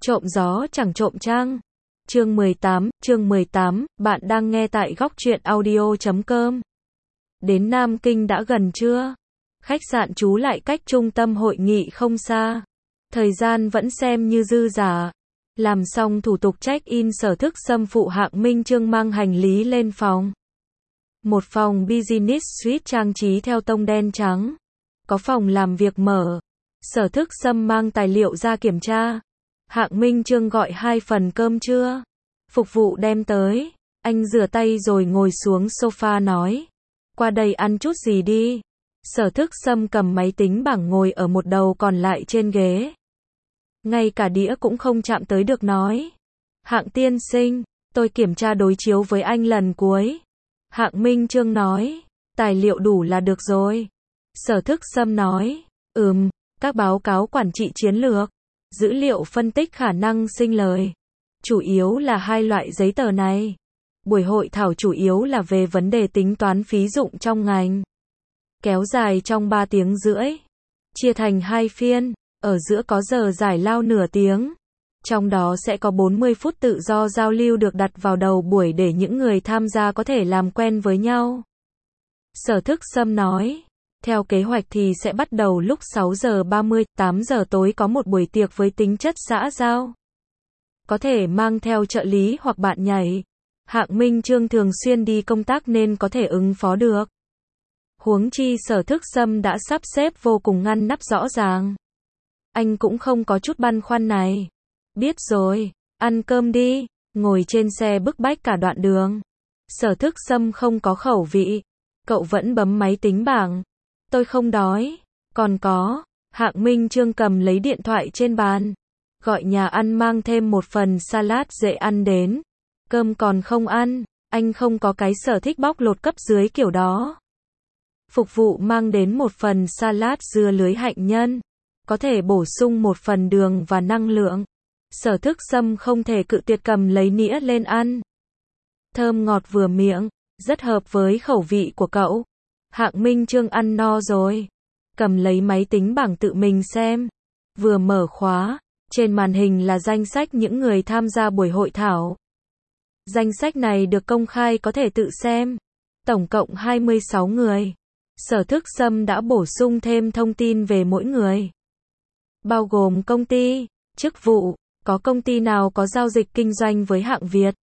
Trộm gió chẳng trộm trăng. Chương 18, bạn đang nghe tại góc truyện audio.com. Đến Nam Kinh đã gần chưa? Khách sạn trú lại cách trung tâm hội nghị không xa. Thời gian vẫn xem như dư dả. Làm xong thủ tục check-in, Sở Thức Sâm phụ Hạng Minh Chương mang hành lý lên phòng. Một phòng business suite trang trí theo tông đen trắng. Có phòng làm việc mở. Sở Thức Sâm mang tài liệu ra kiểm tra. Hạng Minh Chương gọi 2 phần cơm trưa. Phục vụ đem tới. Anh rửa tay rồi ngồi xuống sofa nói. Qua đây ăn chút gì đi. Sở Thức Sâm cầm máy tính bảng ngồi ở một đầu còn lại trên ghế. Ngay cả đĩa cũng không chạm tới được nói. Hạng tiên sinh, tôi kiểm tra đối chiếu với anh lần cuối. Hạng Minh Chương nói. Tài liệu đủ là được rồi. Sở Thức Sâm nói. Các báo cáo quản trị chiến lược. Dữ liệu phân tích khả năng sinh lời. Chủ yếu là 2 loại giấy tờ này. Buổi hội thảo chủ yếu là về vấn đề tính toán phí dụng trong ngành. Kéo dài trong 3 tiếng rưỡi. Chia thành 2 phiên, ở giữa có giờ giải lao nửa tiếng. Trong đó sẽ có 40 phút tự do giao lưu được đặt vào đầu buổi để những người tham gia có thể làm quen với nhau. Sở Thức Sâm nói. Theo kế hoạch thì sẽ bắt đầu lúc 6 giờ 30, 8 giờ tối có một buổi tiệc với tính chất xã giao. Có thể mang theo trợ lý hoặc bạn nhảy. Hạng Minh Chương thường xuyên đi công tác nên có thể ứng phó được. Huống chi Sở Thức Sâm đã sắp xếp vô cùng ngăn nắp rõ ràng. Anh cũng không có chút băn khoăn này. Biết rồi, ăn cơm đi. Ngồi trên xe bức bách cả đoạn đường. Sở Thức Sâm không có khẩu vị. Cậu vẫn bấm máy tính bảng. Tôi không đói. Còn có. Hạng Minh Chương cầm lấy điện thoại trên bàn. Gọi nhà ăn mang thêm một phần salad dễ ăn đến. Cơm còn không ăn. Anh không có cái sở thích bóc lột cấp dưới kiểu đó. Phục vụ mang đến một phần salad dưa lưới hạnh nhân. Có thể bổ sung một phần đường và năng lượng. Sở Thức Sâm không thể cự tuyệt cầm lấy nĩa lên ăn. Thơm ngọt vừa miệng. Rất hợp với khẩu vị của cậu. Hạng Minh Chương ăn no rồi. Cầm lấy máy tính bảng tự mình xem. Vừa mở khóa. Trên màn hình là danh sách những người tham gia buổi hội thảo. Danh sách này được công khai có thể tự xem. Tổng cộng 26 người. Sở Thức Sâm đã bổ sung thêm thông tin về mỗi người. Bao gồm công ty, chức vụ, có công ty nào có giao dịch kinh doanh với Hạng Việt.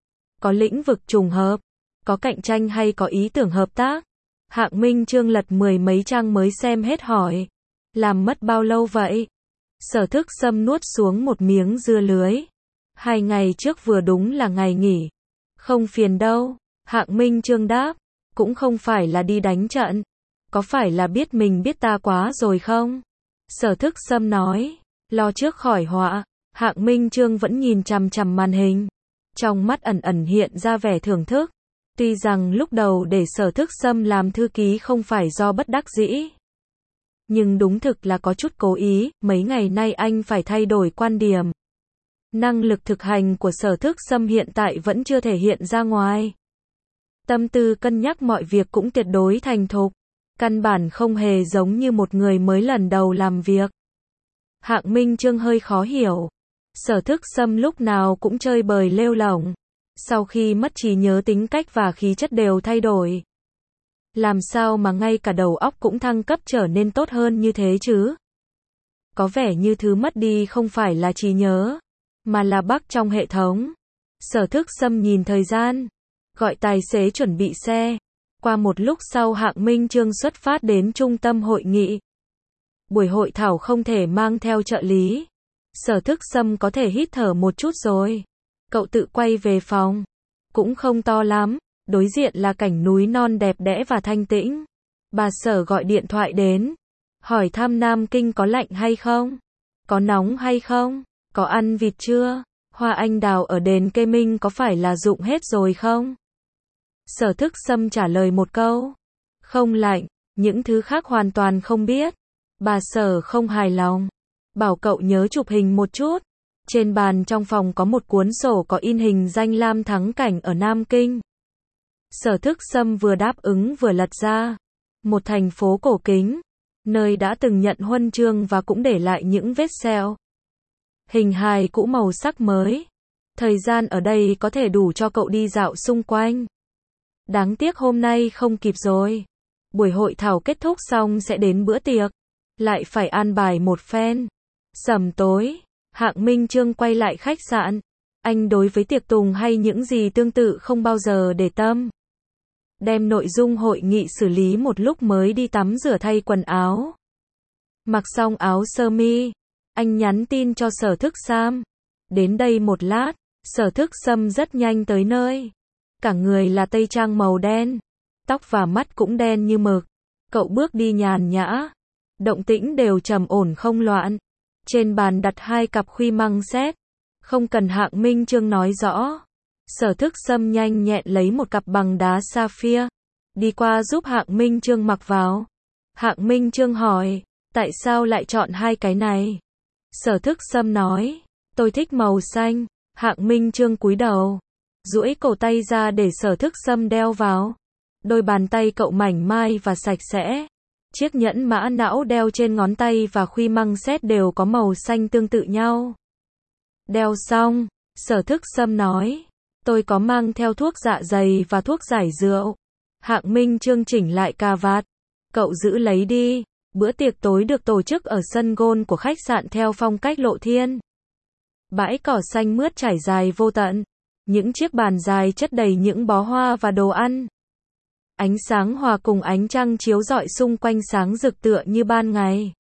Có lĩnh vực trùng hợp, có cạnh tranh hay có ý tưởng hợp tác. Hạng Minh Chương lật 10 mấy trang mới xem hết hỏi. Làm mất bao lâu vậy? Sở Thức Sâm nuốt xuống một miếng dưa lưới. 2 ngày trước vừa đúng là ngày nghỉ. Không phiền đâu. Hạng Minh Chương đáp. Cũng không phải là đi đánh trận. Có phải là biết mình biết ta quá rồi không? Sở Thức Sâm nói. Lo trước khỏi họa. Hạng Minh Chương vẫn nhìn chằm chằm màn hình. Trong mắt ẩn ẩn hiện ra vẻ thưởng thức. Tuy rằng lúc đầu để Sở Thức Sâm làm thư ký không phải do bất đắc dĩ. Nhưng đúng thực là có chút cố ý, mấy ngày nay anh phải thay đổi quan điểm. Năng lực thực hành của Sở Thức Sâm hiện tại vẫn chưa thể hiện ra ngoài. Tâm tư cân nhắc mọi việc cũng tuyệt đối thành thục. Căn bản không hề giống như một người mới lần đầu làm việc. Hạng Minh Chương hơi khó hiểu. Sở Thức Sâm lúc nào cũng chơi bời lêu lổng. Sau khi mất trí nhớ tính cách và khí chất đều thay đổi. Làm sao mà ngay cả đầu óc cũng thăng cấp trở nên tốt hơn như thế chứ? Có vẻ như thứ mất đi không phải là trí nhớ, mà là bug trong hệ thống. Sở Thức Sâm nhìn thời gian. Gọi tài xế chuẩn bị xe. Qua một lúc sau Hạng Minh Chương xuất phát đến trung tâm hội nghị. Buổi hội thảo không thể mang theo trợ lý. Sở Thức Sâm có thể hít thở một chút rồi. Cậu tự quay về phòng. Cũng không to lắm. Đối diện là cảnh núi non đẹp đẽ và thanh tĩnh. Bà Sở gọi điện thoại đến. Hỏi thăm Nam Kinh có lạnh hay không? Có nóng hay không? Có ăn vịt chưa? Hoa anh đào ở đền Kê Minh có phải là rụng hết rồi không? Sở Thức Sâm trả lời một câu. Không lạnh, những thứ khác hoàn toàn không biết. Bà Sở không hài lòng. Bảo cậu nhớ chụp hình một chút. Trên bàn trong phòng có một cuốn sổ có in hình danh lam thắng cảnh ở Nam Kinh. Sở Thức Sâm vừa đáp ứng vừa lật ra. Một thành phố cổ kính, nơi đã từng nhận huân chương và cũng để lại những vết sẹo. Hình hài cũ màu sắc mới. Thời gian ở đây có thể đủ cho cậu đi dạo xung quanh. Đáng tiếc hôm nay không kịp rồi. Buổi hội thảo kết thúc xong sẽ đến bữa tiệc. Lại phải an bài một phen. Sẩm tối, Hạng Minh Chương quay lại khách sạn. Anh đối với tiệc tùng hay những gì tương tự không bao giờ để tâm. Đem nội dung hội nghị xử lý một lúc mới đi tắm rửa thay quần áo. Mặc xong áo sơ mi, anh nhắn tin cho Sở Thức Sam. Đến đây một lát, Sở Thức Sâm rất nhanh tới nơi. Cả người là tây trang màu đen, tóc và mắt cũng đen như mực. Cậu bước đi nhàn nhã, động tĩnh đều trầm ổn không loạn. Trên bàn đặt 2 cặp khuy măng xét. Không cần Hạng Minh Chương nói rõ. Sở Thức Sâm nhanh nhẹn lấy một cặp bằng đá sapphire, đi qua giúp Hạng Minh Chương mặc vào. Hạng Minh Chương hỏi, tại sao lại chọn 2 cái này? Sở Thức Sâm nói, tôi thích màu xanh. Hạng Minh Chương cúi đầu, duỗi cổ tay ra để Sở Thức Sâm đeo vào. Đôi bàn tay cậu mảnh mai và sạch sẽ. Chiếc nhẫn mã não đeo trên ngón tay và khuy măng xét đều có màu xanh tương tự nhau. Đeo xong, Sở Thức Sâm nói, tôi có mang theo thuốc dạ dày và thuốc giải rượu. Hạng Minh Chương chỉnh lại cà vạt. Cậu giữ lấy đi. Bữa tiệc tối được tổ chức ở sân golf của khách sạn theo phong cách Lộ Thiên. Bãi cỏ xanh mướt trải dài vô tận. Những chiếc bàn dài chất đầy những bó hoa và đồ ăn. Ánh sáng hòa cùng ánh trăng chiếu rọi xung quanh sáng rực tựa như ban ngày.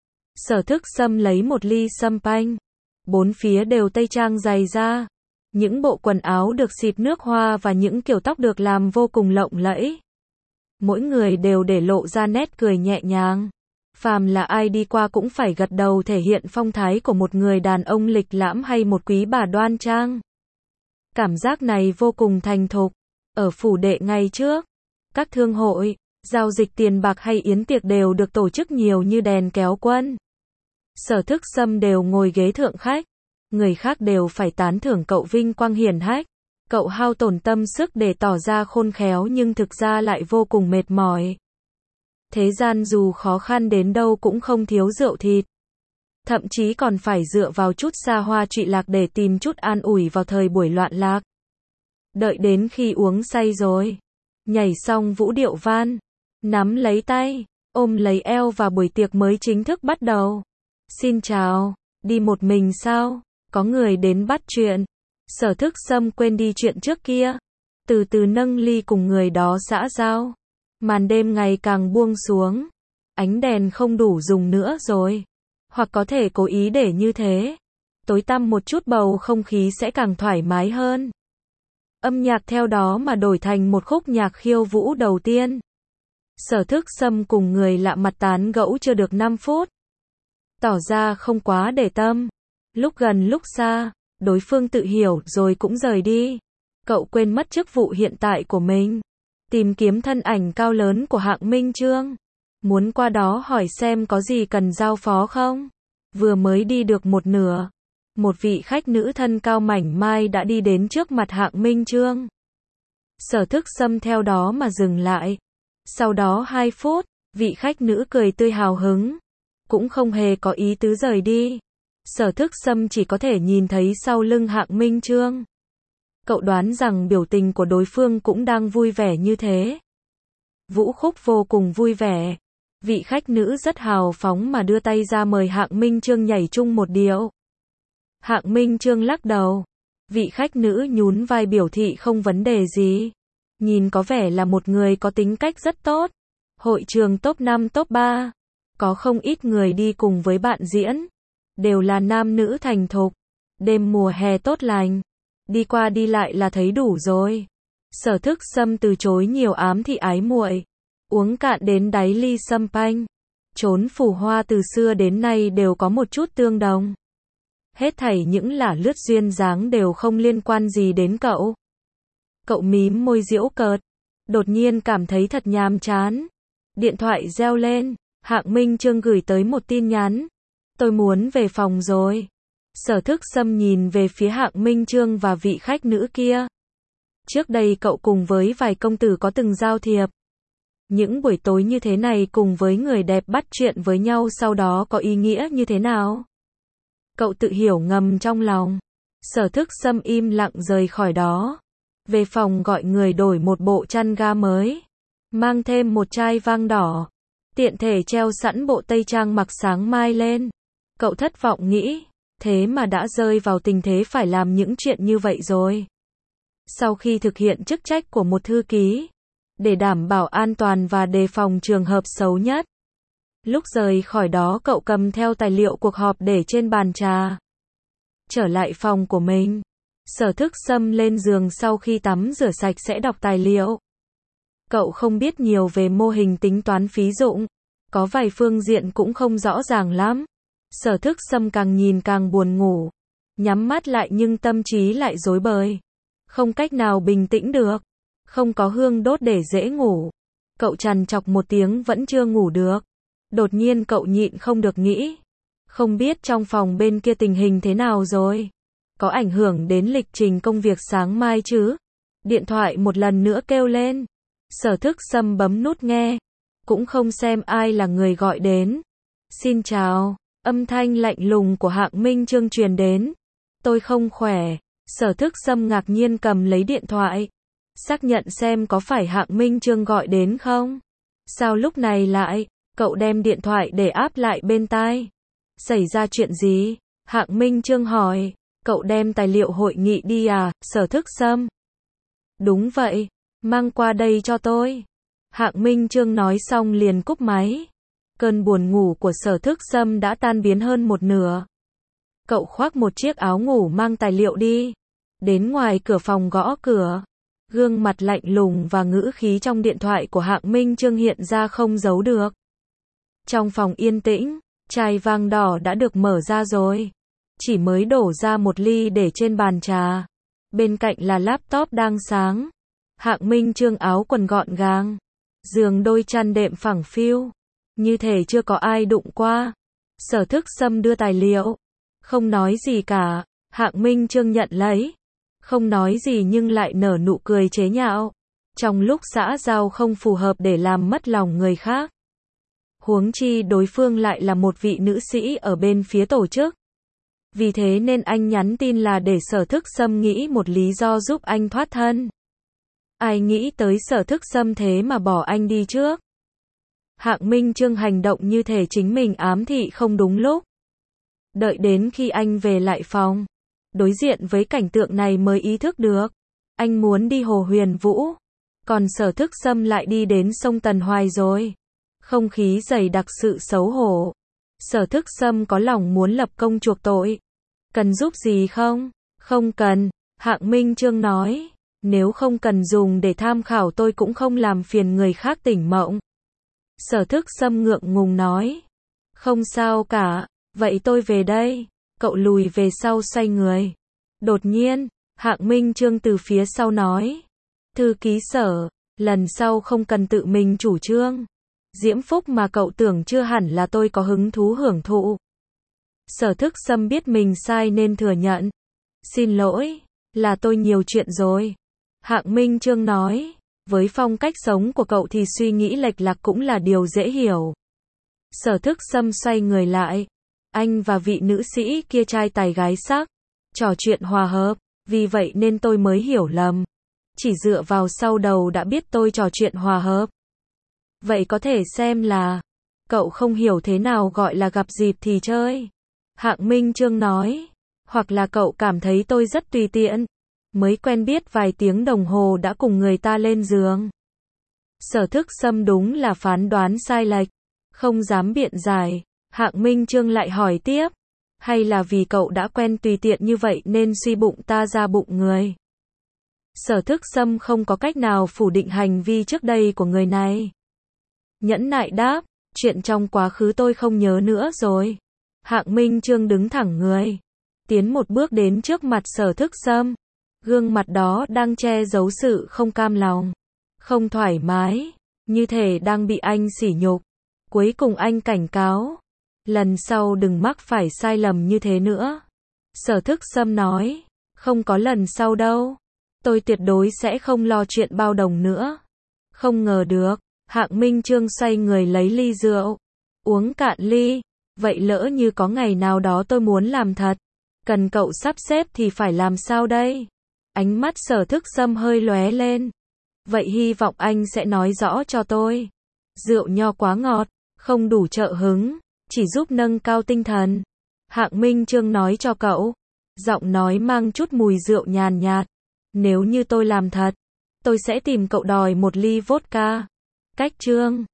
Sở Thức Sâm lấy một ly champagne. 4 phía đều tây trang dày da. Những bộ quần áo được xịt nước hoa và những kiểu tóc được làm vô cùng lộng lẫy. Mỗi người đều để lộ ra nét cười nhẹ nhàng. Phàm là ai đi qua cũng phải gật đầu thể hiện phong thái của một người đàn ông lịch lãm hay một quý bà đoan trang. Cảm giác này vô cùng thành thục. Ở phủ đệ ngày trước, các thương hội, giao dịch tiền bạc hay yến tiệc đều được tổ chức nhiều như đèn kéo quân. Sở Thức Sâm đều ngồi ghế thượng khách. Người khác đều phải tán thưởng cậu vinh quang hiển hách. Cậu hao tổn tâm sức để tỏ ra khôn khéo nhưng thực ra lại vô cùng mệt mỏi. Thế gian dù khó khăn đến đâu cũng không thiếu rượu thịt. Thậm chí còn phải dựa vào chút xa hoa trụy lạc để tìm chút an ủi vào thời buổi loạn lạc. Đợi đến khi uống say rồi, nhảy xong vũ điệu van, nắm lấy tay, ôm lấy eo và buổi tiệc mới chính thức bắt đầu. Xin chào, đi một mình sao? Có người đến bắt chuyện. Sở Thức Sâm quên đi chuyện trước kia. Từ từ nâng ly cùng người đó xã giao. Màn đêm ngày càng buông xuống. Ánh đèn không đủ dùng nữa rồi. Hoặc có thể cố ý để như thế. Tối tăm một chút bầu không khí sẽ càng thoải mái hơn. Âm nhạc theo đó mà đổi thành một khúc nhạc khiêu vũ đầu tiên. Sở Thức Sâm cùng người lạ mặt tán gẫu chưa được 5 phút. Tỏ ra không quá để tâm. Lúc gần lúc xa, đối phương tự hiểu rồi cũng rời đi. Cậu quên mất chức vụ hiện tại của mình. Tìm kiếm thân ảnh cao lớn của Hạng Minh Chương. Muốn qua đó hỏi xem có gì cần giao phó không. Vừa mới đi được một nửa. Một vị khách nữ thân cao mảnh mai đã đi đến trước mặt Hạng Minh Chương. Sở Thức Sâm theo đó mà dừng lại. Sau đó 2 phút, vị khách nữ cười tươi hào hứng. Cũng không hề có ý tứ rời đi. Sở Thức Sâm chỉ có thể nhìn thấy sau lưng Hạng Minh Chương. Cậu đoán rằng biểu tình của đối phương cũng đang vui vẻ như thế. Vũ khúc vô cùng vui vẻ. Vị khách nữ rất hào phóng mà đưa tay ra mời Hạng Minh Chương nhảy chung một điệu. Hạng Minh Chương lắc đầu. Vị khách nữ nhún vai biểu thị không vấn đề gì. Nhìn có vẻ là một người có tính cách rất tốt. Hội trường top 5 top 3. Có không ít người đi cùng với bạn diễn. Đều là nam nữ thành thục. Đêm mùa hè tốt lành. Đi qua đi lại là thấy đủ rồi. Sở Thức Sâm từ chối nhiều ám thị ái muội. Uống cạn đến đáy ly champagne. Chốn phù hoa từ xưa đến nay đều có một chút tương đồng. Hết thảy những lả lướt duyên dáng đều không liên quan gì đến cậu. Cậu mím môi giễu cợt. Đột nhiên cảm thấy thật nhàm chán. Điện thoại reo lên. Hạng Minh Chương gửi tới một tin nhắn. Tôi muốn về phòng rồi. Sở Thức Sâm nhìn về phía Hạng Minh Chương và vị khách nữ kia. Trước đây cậu cùng với vài công tử có từng giao thiệp. Những buổi tối như thế này cùng với người đẹp bắt chuyện với nhau sau đó có ý nghĩa như thế nào? Cậu tự hiểu ngầm trong lòng. Sở Thức Sâm im lặng rời khỏi đó. Về phòng gọi người đổi một bộ chăn ga mới. Mang thêm một chai vang đỏ. Tiện thể treo sẵn bộ tây trang mặc sáng mai lên. Cậu thất vọng nghĩ, thế mà đã rơi vào tình thế phải làm những chuyện như vậy rồi. Sau khi thực hiện chức trách của một thư ký, để đảm bảo an toàn và đề phòng trường hợp xấu nhất. Lúc rời khỏi đó cậu cầm theo tài liệu cuộc họp để trên bàn trà. Trở lại phòng của mình. Sở Thức Sâm lên giường sau khi tắm rửa sạch sẽ đọc tài liệu. Cậu không biết nhiều về mô hình tính toán phí dụng. Có vài phương diện cũng không rõ ràng lắm. Sở Thức Sâm càng nhìn càng buồn ngủ. Nhắm mắt lại nhưng tâm trí lại rối bời. Không cách nào bình tĩnh được. Không có hương đốt để dễ ngủ. Cậu trằn trọc một tiếng vẫn chưa ngủ được. Đột nhiên cậu nhịn không được nghĩ. Không biết trong phòng bên kia tình hình thế nào rồi. Có ảnh hưởng đến lịch trình công việc sáng mai chứ? Điện thoại một lần nữa kêu lên. Sở Thức Sâm bấm nút nghe. Cũng không xem ai là người gọi đến. Xin chào. Âm thanh lạnh lùng của Hạng Minh Chương truyền đến. Tôi không khỏe. Sở Thức Sâm ngạc nhiên cầm lấy điện thoại. Xác nhận xem có phải Hạng Minh Chương gọi đến không? Sao lúc này lại? Cậu đem điện thoại để áp lại bên tai. Xảy ra chuyện gì? Hạng Minh Chương hỏi. Cậu đem tài liệu hội nghị đi à, Sở Thức Sâm? Đúng vậy. Mang qua đây cho tôi. Hạng Minh Chương nói xong liền cúp máy. Cơn buồn ngủ của Sở Thức Sâm đã tan biến hơn một nửa. Cậu khoác một chiếc áo ngủ mang tài liệu đi. Đến ngoài cửa phòng gõ cửa. Gương mặt lạnh lùng và ngữ khí trong điện thoại của Hạng Minh Chương hiện ra không giấu được. Trong phòng yên tĩnh, chai vang đỏ đã được mở ra rồi. Chỉ mới đổ ra một ly để trên bàn trà. Bên cạnh là laptop đang sáng. Hạng Minh Chương áo quần gọn gàng. Giường đôi chăn đệm phẳng phiu. Như thể chưa có ai đụng qua. Sở Thức Sâm đưa tài liệu. Không nói gì cả. Hạng Minh Chương nhận lấy. Không nói gì nhưng lại nở nụ cười chế nhạo. Trong lúc xã giao không phù hợp để làm mất lòng người khác. Huống chi đối phương lại là một vị nữ sĩ ở bên phía tổ chức. Vì thế nên anh nhắn tin là để Sở Thức Sâm nghĩ một lý do giúp anh thoát thân. Ai nghĩ tới Sở Thức Sâm thế mà bỏ anh đi trước. Hạng Minh Chương hành động như thể chính mình ám thị không đúng lúc. Đợi đến khi anh về lại phòng, đối diện với cảnh tượng này mới ý thức được. Anh muốn đi Hồ Huyền Vũ. Còn Sở Thức Sâm lại đi đến sông Tần Hoài rồi. Không khí dày đặc sự xấu hổ. Sở Thức Sâm có lòng muốn lập công chuộc tội. Cần giúp gì không? Không cần. Hạng Minh Chương nói. Nếu không cần dùng để tham khảo tôi cũng không làm phiền người khác tỉnh mộng. Sở Thức Sâm ngượng ngùng nói. Không sao cả. Vậy tôi về đây. Cậu lùi về sau xoay người. Đột nhiên, Hạng Minh Chương từ phía sau nói. Thư ký Sở, lần sau không cần tự mình chủ trương. Diễm phúc mà cậu tưởng chưa hẳn là tôi có hứng thú hưởng thụ. Sở Thức Sâm biết mình sai nên thừa nhận. Xin lỗi, là tôi nhiều chuyện rồi. Hạng Minh Chương nói. Với phong cách sống của cậu thì suy nghĩ lệch lạc cũng là điều dễ hiểu. Sở Thức Sâm xoay người lại. Anh và vị nữ sĩ kia trai tài gái sắc. Trò chuyện hòa hợp. Vì vậy nên tôi mới hiểu lầm. Chỉ dựa vào sau đầu đã biết tôi trò chuyện hòa hợp. Vậy có thể xem là cậu không hiểu thế nào gọi là gặp dịp thì chơi. Hạng Minh Chương nói. Hoặc là cậu cảm thấy tôi rất tùy tiện. Mới quen biết vài tiếng đồng hồ đã cùng người ta lên giường. Sở Thức Sâm đúng là phán đoán sai lệch. Không dám biện giải. Hạng Minh Chương lại hỏi tiếp. Hay là vì cậu đã quen tùy tiện như vậy nên suy bụng ta ra bụng người. Sở Thức Sâm không có cách nào phủ định hành vi trước đây của người này. Nhẫn nại đáp. Chuyện trong quá khứ tôi không nhớ nữa rồi. Hạng Minh Chương đứng thẳng người. Tiến một bước đến trước mặt Sở Thức Sâm. Gương mặt đó đang che giấu sự không cam lòng. Không thoải mái. Như thể đang bị anh sỉ nhục. Cuối cùng anh cảnh cáo. Lần sau đừng mắc phải sai lầm như thế nữa. Sở Thức Sâm nói. Không có lần sau đâu. Tôi tuyệt đối sẽ không lo chuyện bao đồng nữa. Không ngờ được. Hạng Minh Chương xoay người lấy ly rượu. Uống cạn ly. Vậy lỡ như có ngày nào đó tôi muốn làm thật, cần cậu sắp xếp thì phải làm sao đây? Ánh mắt Sở Thức Sâm hơi lóe lên. Vậy hy vọng anh sẽ nói rõ cho tôi. Rượu nho quá ngọt, không đủ trợ hứng, chỉ giúp nâng cao tinh thần. Hạng Minh Chương nói cho cậu. Giọng nói mang chút mùi rượu nhàn nhạt. Nếu như tôi làm thật, tôi sẽ tìm cậu đòi một ly vodka. Cách Chương